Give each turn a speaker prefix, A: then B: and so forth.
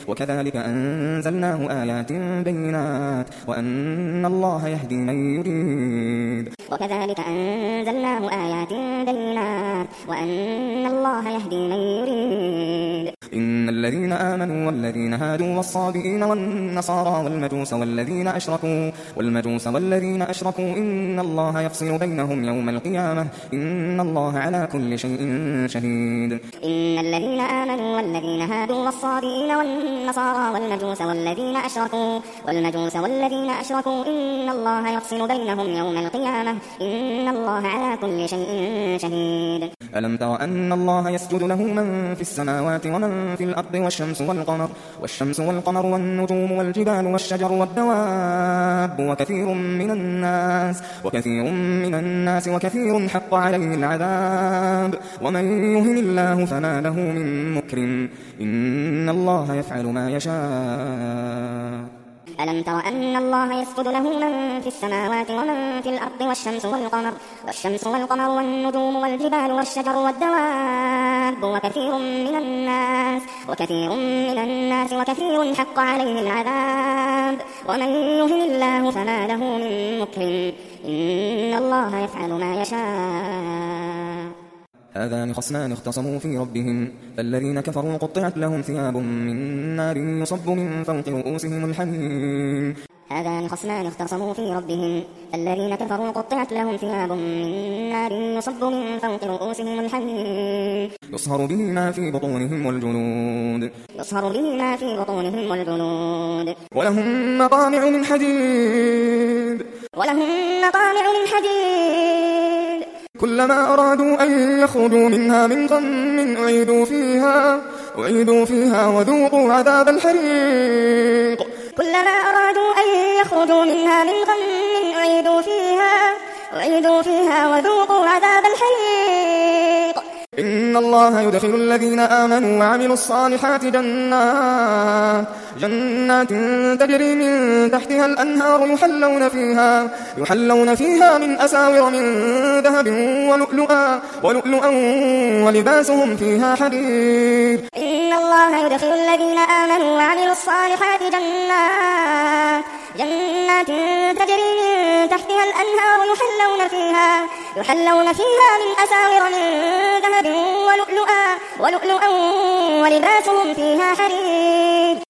A: وكذلك أنزلناه آيات بينات وأن الله يهدي من يريد
B: وكذلك أنزلناه آيات بينات وأن الله يهدي من يريد
A: إن الذين آمنوا والذين هادوا والصابئين والنصارى والمجوس والذين أشركوا إن الله يفصل بينهم يوم القيامة إن الله على كل شيء شهيد
B: إن الذين آمنوا والذين هادوا والصابئين والنصارى والمجوس والذين أشركوا إن الله يفصل بينهم يوم القيامة إن الله على كل شيء شهيد
A: ألم تر أن الله يسجد له من في السماوات ومن في الأرض والشمس والقمر والنجوم والجبال والشجر والدواب وكثير من الناس وكثير حق عليه العذاب ومن يهن الله فما له من مكرم إن الله يفعل ما يشاء
B: ألم تر أن الله يسجد له من في السماوات ومن في الأرض والشمس والقمر والنجوم والجبال والشجر والدواب وكثير من الناس وكثير حق عليه العذاب ومن يهن الله فما له من مكرم إن الله يفعل ما يشاء
A: هذان خصمان اختصموا في ربهم فالذين كفروا قطعت لهم ثياب من نار يصب من فوق رؤوسهم الحميم
B: هذان خصمان اختصموا في ربهم الذين كفروا قطعت لهم ثياب من نار يصب من فوق رؤوسهم الحميم
A: يصهر به ما في بطونهم والجلود ولهم مقامع من حديد كلما أرادوا أن يخرجوا منها من غم أعيدوا فيها وذوقوا عذاب الحريق
B: كلما أرادوا أن يخرجوا منها من غم أعيدوا فيها وذوقوا عذاب الحريق
A: إن الله يدخل الذين آمنوا وعملوا الصالحات جنات تجري من تحتها الأنهار يحلون فيها من أساور من ذهب ولؤلؤا ولباسهم فيها حرير
B: إن الله يدخل الذين آمنوا وعملوا الصالحات جنات تجري من تحتها الأنهار يحلون فيها من أساور من ذهب ولؤلؤا ولباسهم فيها حرير